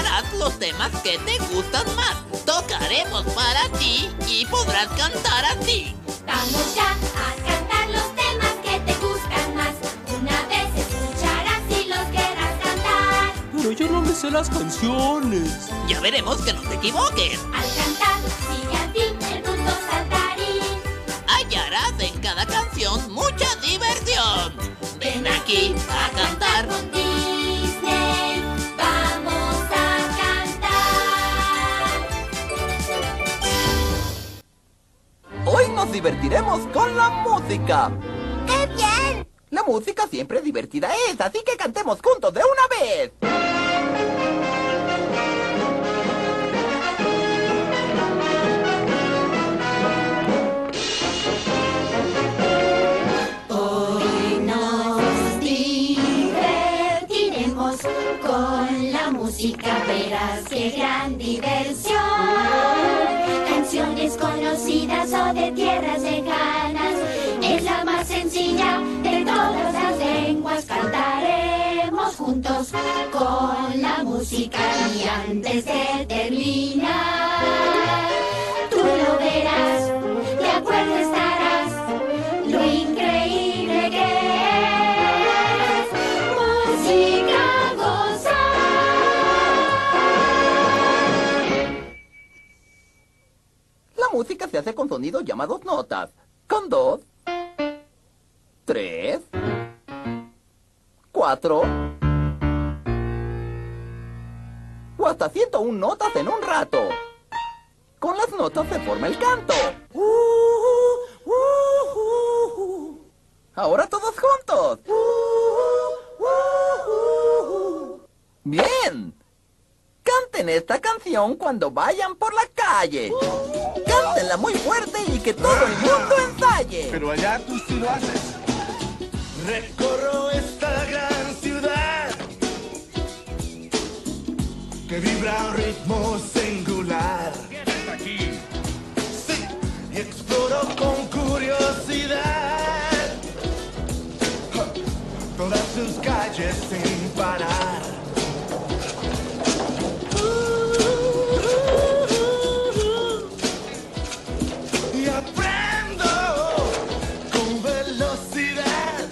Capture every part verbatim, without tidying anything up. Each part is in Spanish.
cantarás los temas que te gustan más. Tocaremos para ti y podrás cantar así. Vamos ya a cantar los temas que te gustan más. Una vez escucharás y los querrás cantar. Pero yo no me sé las canciones. Ya veremos que no te equivoques. Al cantar, sigue a ti el punto saltarín. Hallarás en cada canción mucha diversión. Ven aquí a cantar con Disney. Vamos a cantar. Hoy nos divertiremos con la música. ¡Qué bien! La música siempre divertida es, así que cantemos juntos de una vez. Hoy nos divertiremos con la música, verás qué gran diversión. Canciones conocidas o de tierras lejanas, es la más sencilla de todas las lenguas. Cantaremos juntos con la música y antes de terminar, tú lo verás, de acuerdo estarás, lo increíble que es música gozar. La música se hace con sonidos llamados notas. Con dos, tres, cuatro o hasta ciento una notas en un rato. Con las notas se forma el canto. Ahora todos juntos. Bien. Canten esta canción cuando vayan por la calle. Cántenla muy fuerte y que todo el mundo ensaye. Pero allá tú sí lo haces. Recorro esta gran ciudad que vibra a un ritmo singular. ¿Quién está aquí? Sí, y exploro con curiosidad todas sus calles sin parar. Y aprendo con velocidad.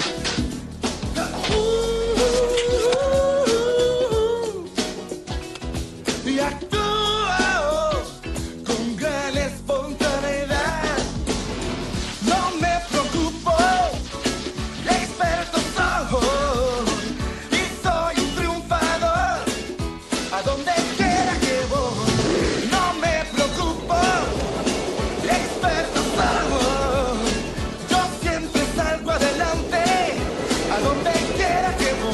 Y actúo con gran espontaneidad. No me preocupo, experto soy y soy un triunfador. A donde quiera que voy, no me preocupo, experto soy. Yo siempre salgo adelante, a donde quiera que voy.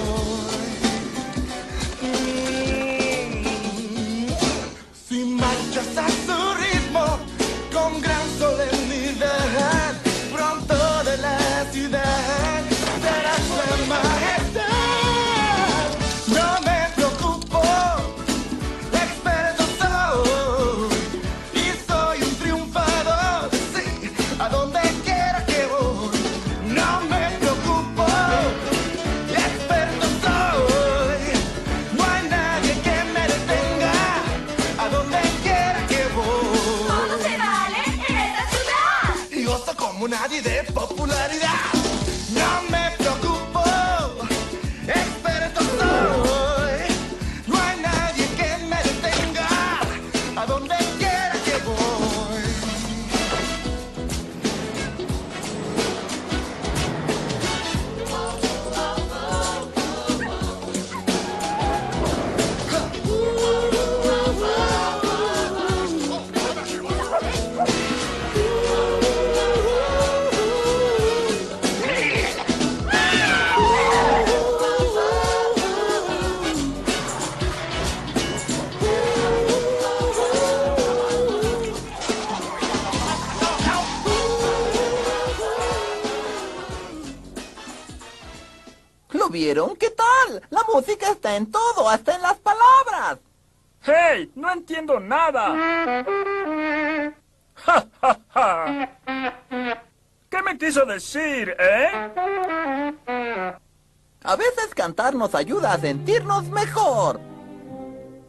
Mm. Si marchas a su ritmo con gran solemnidad, pronto de la ciudad serás la majestad. No me preocupo, experto soy y soy un triunfador. Sí, a donde quiera que voy, no me preocupo, experto soy. No hay nadie que me detenga, a donde quiera que voy. Todo se vale en esta ciudad. Y gozo como nadie de popularidad. No me preocupo, experto soy. No hay nadie que me detenga, a donde quiera que voy. ¿Lo vieron? ¿Qué tal? La música está en todo, hasta en las palabras. ¡Hey! ¡No entiendo nada! ¡Ja, ja, ja! ¿Qué me quiso decir, eh? A veces cantar nos ayuda a sentirnos mejor.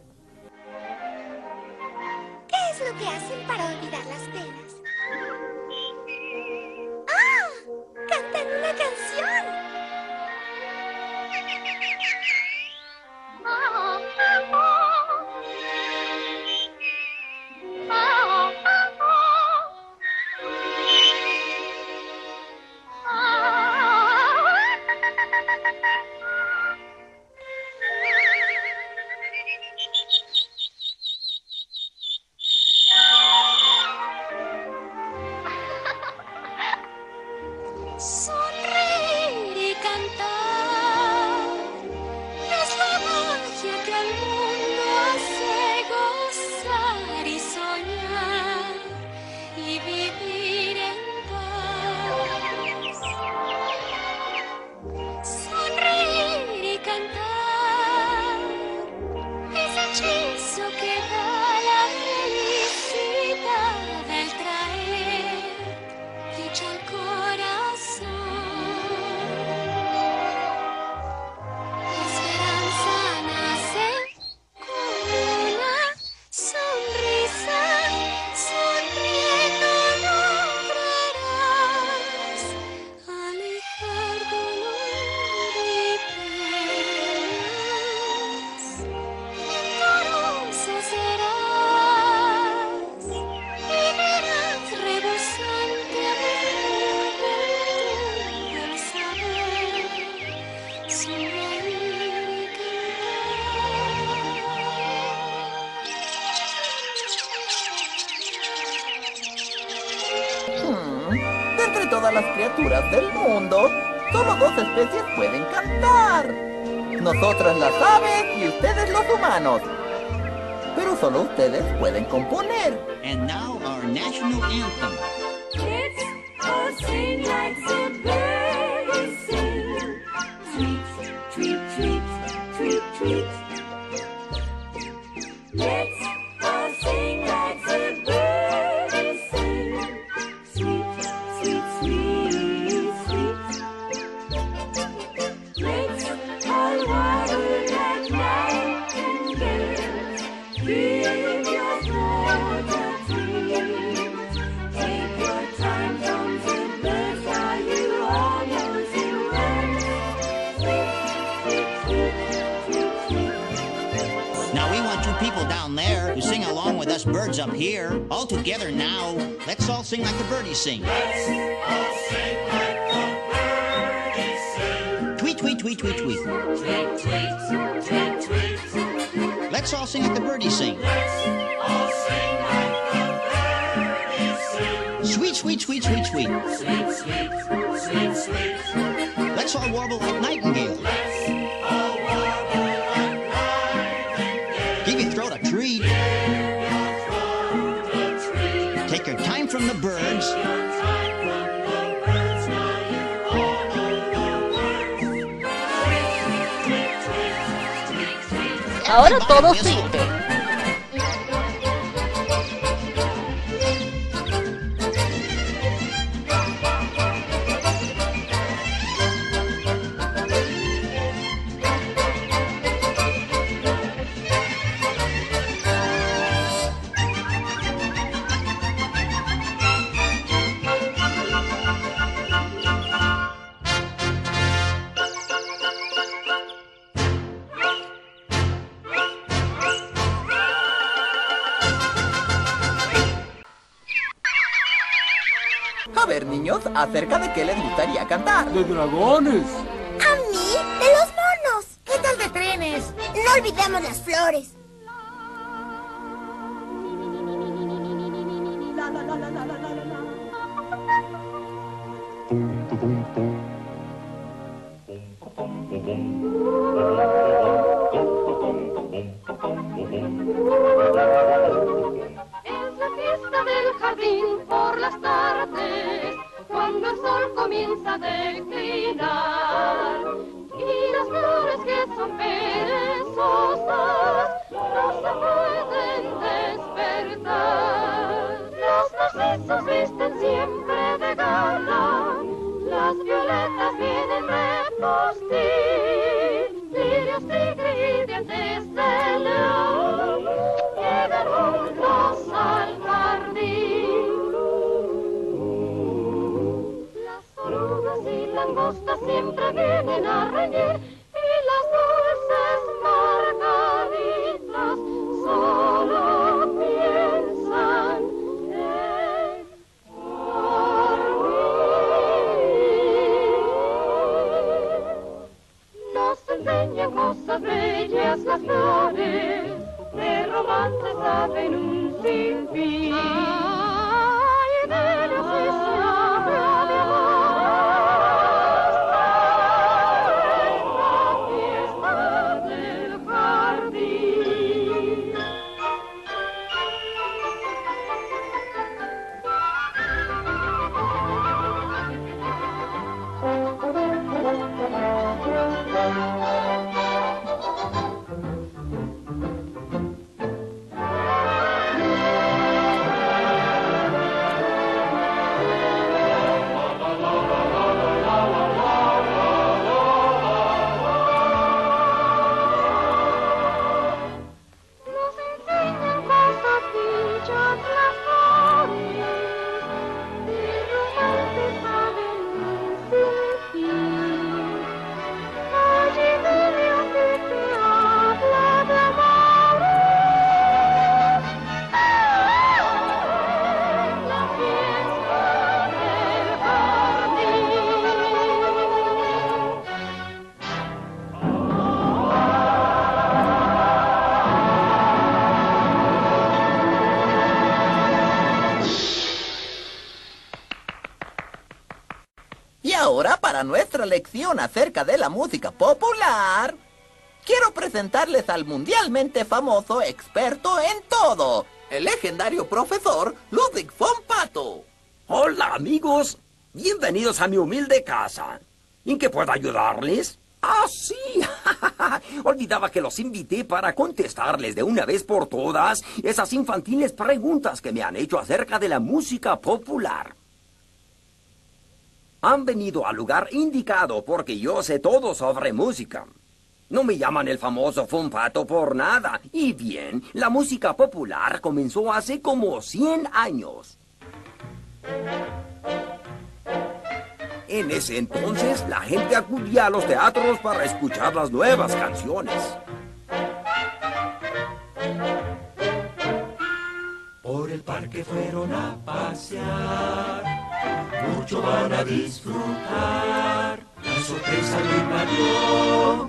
para olvidar las penas. ¡Ah! ¡Cantan una canción! Sonreír y cantar es la magia que al mundo hace gozar y soñar y vivir en paz. Sonreír y cantar es hechizo que da la felicidad del traer dicha al corazón. La esperanza nace con una sonrisa, sonriendo lograrás alejar dolor y penas. Vigorosa serás y verás rebosante amor al saber sonreír y Hmm, de entre todas las criaturas del mundo, solo dos especies pueden cantar. Nosotras las aves y ustedes los humanos. Pero solo ustedes pueden componer. And now our national anthem. Let's all sing like the birds sing. Tweet, tweet, tweet, tweet, tweet. Let's all sing like the birds sing. Sweet, sweet, sweet, sweet. Let's all waddle like nightingales. Give your throat a treat. Take your time from the birds, are you almost awake? Sweet, sweet, sweet, sweet, sweet. Now we want you people down there to sing along with us birds up here. All together now. Let's all sing like the birdies sing. Let's all sing like the birdies sing. Tweet, tweet, tweet, tweet, tweet. Tweet, tweet, tweet, tweet. Let's all sing like the birdies sing. Sweet, sweet, sweet, sweet, sweet. Sweet, sweet, sweet, sweet. Let's all warble like nightingales. Give your throat a treat. Take your time from the birds. Ahora todo sirve. A ver, niños, acerca de qué les gustaría cantar. ¡De dragones! A mí, de los monos. ¿Qué tal de trenes? No olvidemos las flores. Es la fiesta del jardín por las tardes, cuando el sol comienza a declinar. Y las flores que son perezosas no se pueden despertar. Los narcisos visten siempre de gala, las violetas vienen de postín, lirios y dientes de león. lleven juntos al jardín. Las orugas y langostas siempre vienen a reñir y las dulces margaritas solo piensan en dormir. Nos enseñan cosas bellas las flores, de romances saben un sinfín. Ay, de ellos sí se habla de amor en la fiesta del jardín. Nos enseñan cosas dichas las flores, de romances saben un sinfín. Oye, Delia, que te habla de amores en la fiesta del jardín. Y ahora, para nuestra lección acerca de la música popular, quiero presentarles al mundialmente famoso experto en todo, el legendario profesor Ludwig von Pato. Hola, amigos. Bienvenidos a mi humilde casa. ¿En qué puedo ayudarles? Ah, sí. Olvidaba que los invité para contestarles de una vez por todas esas infantiles preguntas que me han hecho acerca de la música popular. Han venido al lugar indicado porque yo sé todo sobre música. No me llaman el famoso von Pato por nada. Y bien, la música popular comenzó hace como cien años. En ese entonces, la gente acudía a los teatros para escuchar las nuevas canciones. Por el parque fueron a pasear, mucho van a disfrutar. La sorpresa lo invadió,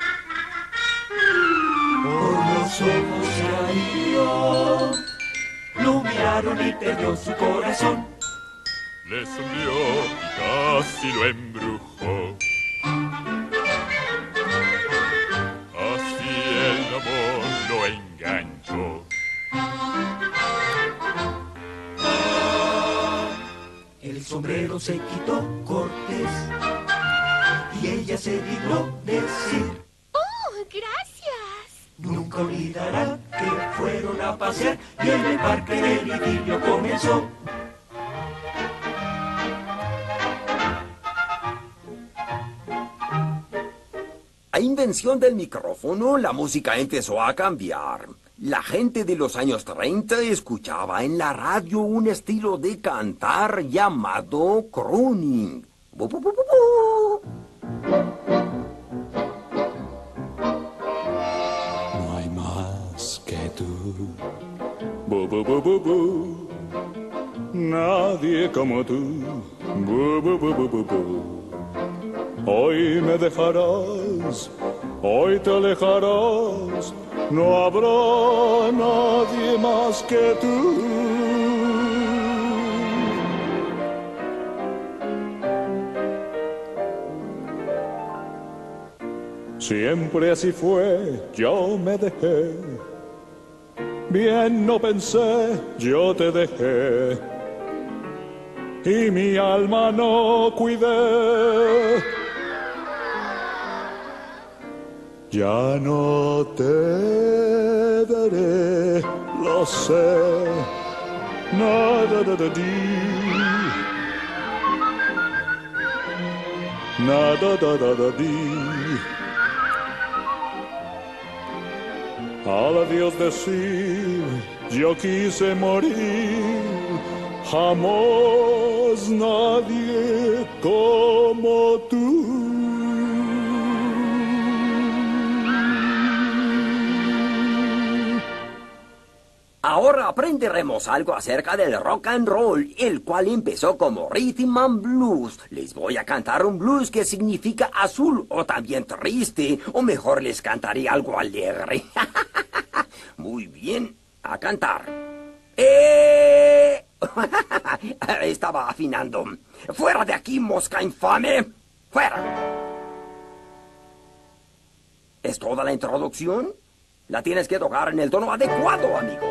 por los ojos se hirió. Lo miraron y perdió su corazón. Le sonrió y casi lo embrujó. Así el amor lo enganchó. El sombrero se quitó cortés y ella se dignó decir: ¡Oh, gracias! nunca olvidarán que fueron a pasear y en el parque el idilio comenzó. A invención del micrófono, la música empezó a cambiar. La gente de los años treinta escuchaba en la radio un estilo de cantar llamado crooning. Bu, bu, bu, bu, bu. No hay más que tú. Bu, bu, bu, bu, bu. Nadie como tú. Bu, bu, bu, bu, bu, bu. Hoy me dejarás, hoy te alejarás, no habrá nadie más que tú. Siempre así fue, yo me dejé, bien no pensé, yo te dejé, y mi alma no cuidé. Ya no te daré, lo sé, nada de ti, nada de ti. al adiós decir, yo quise morir, jamás nadie como tú. Ahora aprenderemos algo acerca del rock and roll, el cual empezó como rhythm and blues. Les voy a cantar un blues que significa azul o también triste, o mejor les cantaré algo alegre. Muy bien, a cantar. ¡Eh! Estaba afinando. ¡Fuera de aquí, mosca infame! ¡Fuera! ¿Es toda la introducción? La tienes que tocar en el tono adecuado, amigo.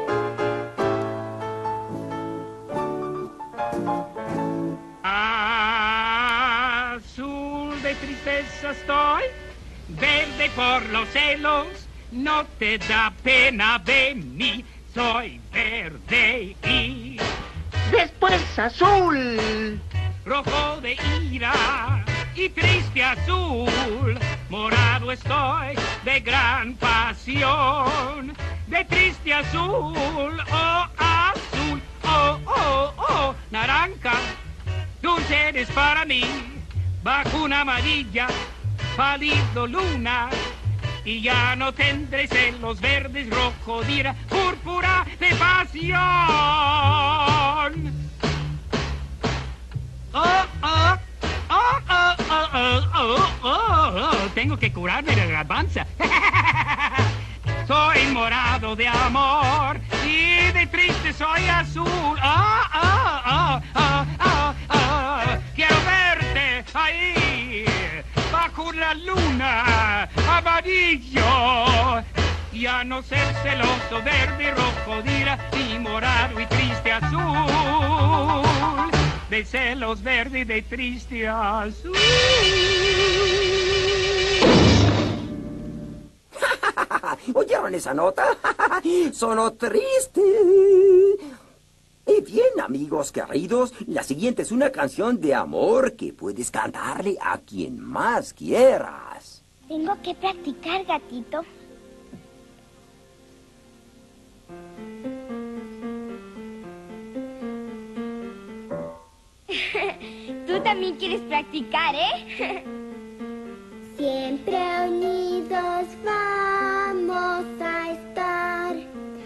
Azul de tristeza estoy, verde por los celos, no te da pena de mí, soy verde y... Después azul, rojo de ira y triste azul, morado estoy de gran pasión, de triste azul, oh azul, oh, oh, oh, naranja, dulce eres para mí, bajo una amarilla, pálido luna, y ya no tendré celos verdes, rojo de ira, púrpura de pasión. Oh, oh, oh, oh, oh, oh, oh, oh, oh. Tengo que curarme de la garbanza. Soy morado de amor y de triste soy azul. Oh, oh, oh, oh, oh, oh. Quiero verte ahí bajo la luna, amarillo. Ya no ser celoso, verde, rojo, dira, y morado y triste azul. De celos verde y de triste azul. ¿Oyeron esa nota? Sonó triste. Y bien, amigos queridos, la siguiente es una canción de amor que puedes cantarle a quien más quieras. Tengo que practicar, gatito. Tú también quieres practicar, ¿eh? Siempre unidos vamos a estar,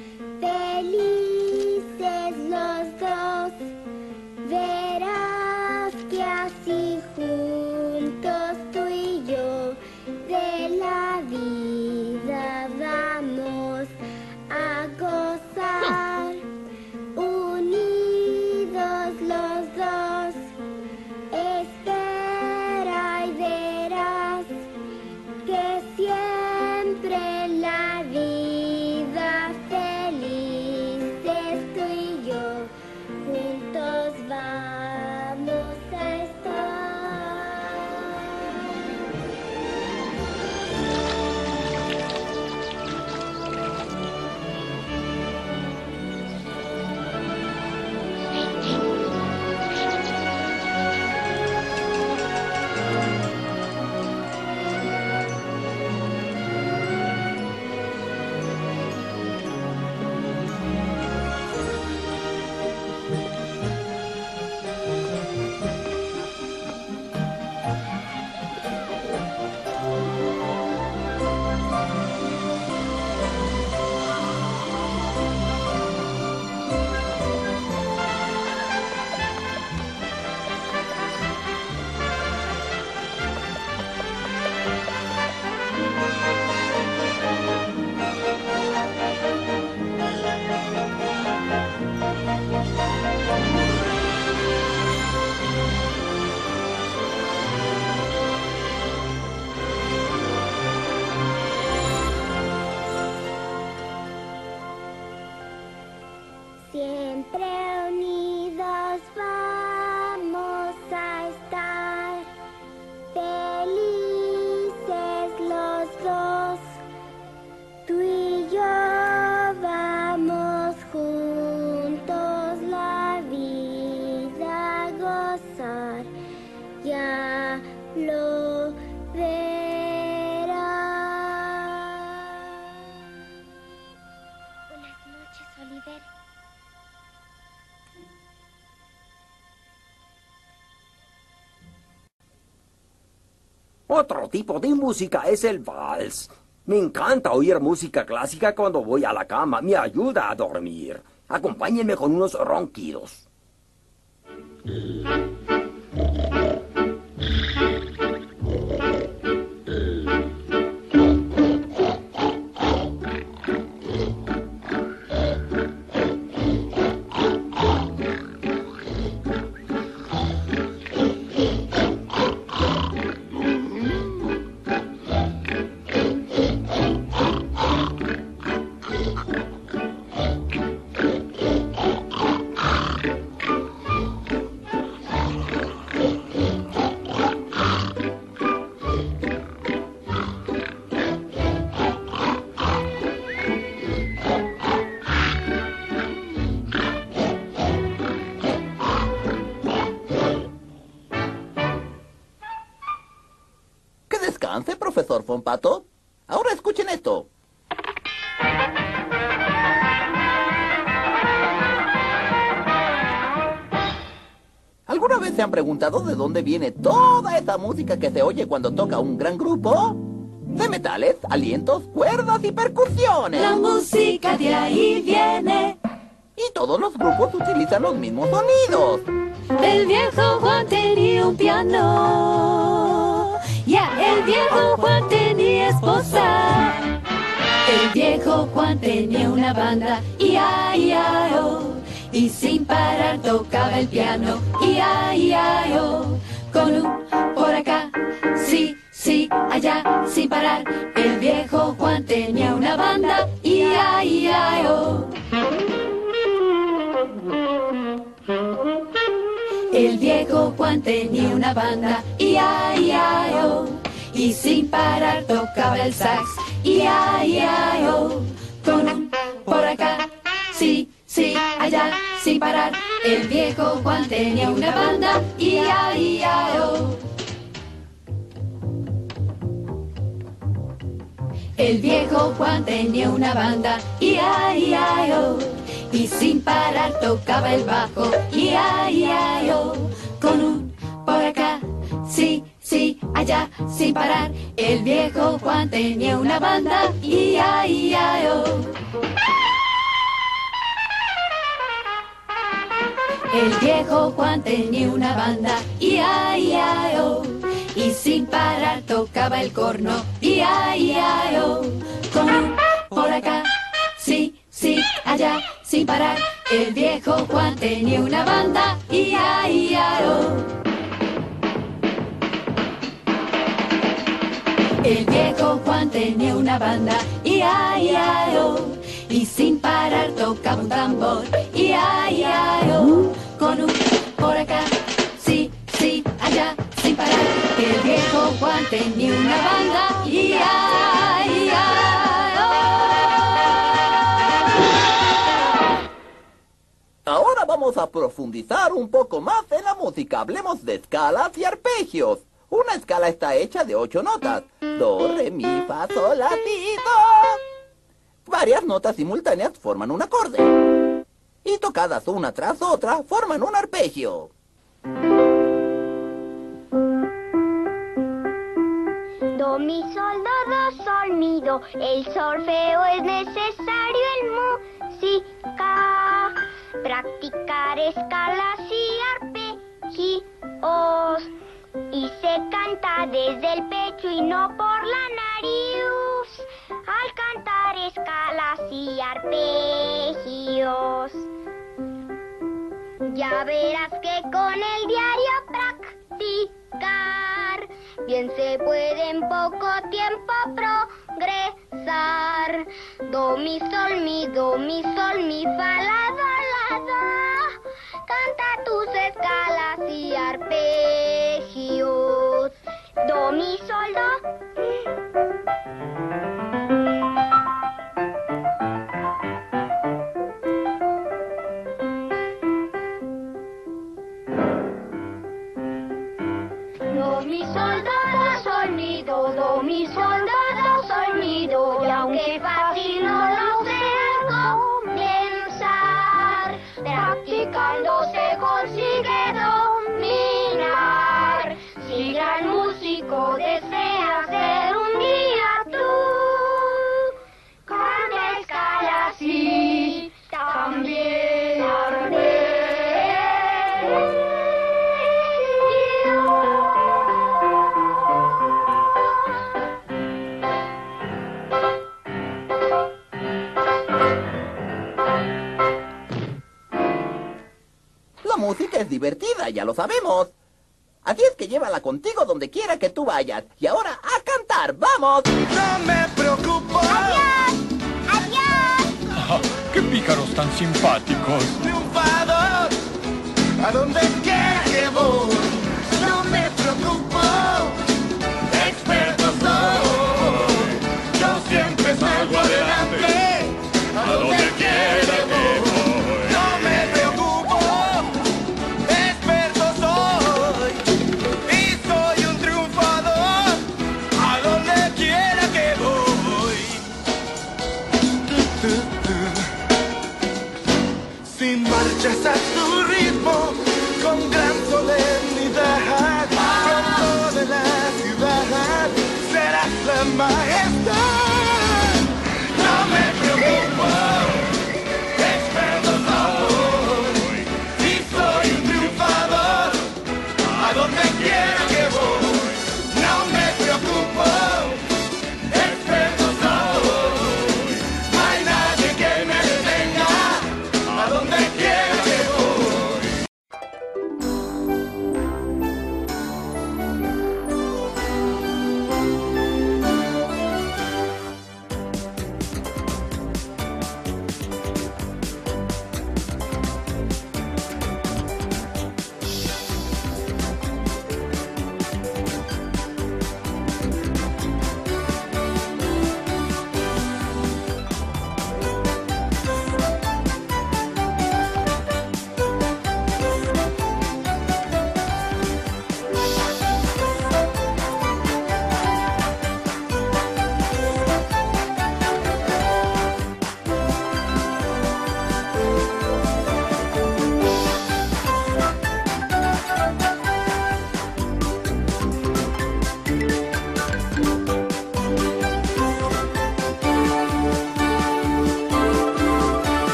felices los dos. Verás que así juntos tú y yo de la vida vamos a gozar. Unidos los dos, espera y verás que siempre la vida felices tú y yo juntos vamos a estar. Siempre unidos vamos a estar, felices los dos. Tú y yo vamos juntos la vida a gozar. Ya lo verás. Otro tipo de música es el vals. Me encanta oír música clásica cuando voy a la cama. Me ayuda a dormir. Acompáñenme con unos ronquidos. Descanse, profesor Fonpato. Ahora escuchen esto. ¿Alguna vez se han preguntado de dónde viene toda esa música que se oye cuando toca un gran grupo? De metales, alientos, cuerdas y percusiones. La música de ahí viene. Y todos los grupos utilizan los mismos sonidos. El viejo Juan tenía un piano. Ya, el viejo Juan tenía esposa. El viejo Juan tenía una banda. I A I A O. Y sin parar tocaba el piano. I A I A O. Con un por acá, sí, sí, allá, sin parar. El viejo Juan tenía una banda. I A I A O. El viejo Juan tenía una banda, I A I A O, y sin parar tocaba el sax, I A I A O, con un por acá, sí, sí, allá, sin parar. El viejo Juan tenía una banda, I A I A O. El viejo Juan tenía una banda, I A I A O, y sin parar tocaba el bajo, I A I A O, con un por acá, sí, sí, allá, sin parar. El viejo Juan tenía una banda, I A I A O. El viejo Juan tenía una banda, I A I A O, y sin parar tocaba el corno, I A I A O, con un por acá, sí, sí, allá, sin parar. El viejo Juan tenía una banda, I A I A O. El viejo Juan tenía una banda, I A I A O, y sin parar tocaba un tambor, I A I A O, con un por acá, sí, sí, allá, sin parar. El viejo Juan tenía una banda, I A I A O. Ahora vamos a profundizar un poco más en la música. Hablemos de escalas y arpegios. Una escala está hecha de ocho notas. Do, re, mi, fa, sol, la, si, do. Varias notas simultáneas forman un acorde. Y tocadas una tras otra forman un arpegio. Do, mi, sol, do, do, sol, mi, do. El solfeo es necesario en música. Practicar escalas y arpegios. Y se canta desde el pecho y no por la nariz. Al cantar escalas y arpegios. Ya verás que con el diario practicar bien se puede en poco tiempo progresar. Do, mi, sol, mi, do, mi, sol, mi, fa, la, do, la, do. Canta tus escalas y arpegios. Do, mi, sol, do. Do, mi, sol, do, do, sol, mi, do, do, mi, sol, do, do, sol, mi, do. Y aunque fácil no lo sea comenzar, practicando se consigue dominar. Si gran músico desea La música es divertida, ya lo sabemos. Así es que llévala contigo donde quiera que tú vayas. Y ahora a cantar, ¡vamos! No me preocupo. ¡Adiós! ¡Adiós! Ah, ¡qué pícaros tan simpáticos! Triunfador. A donde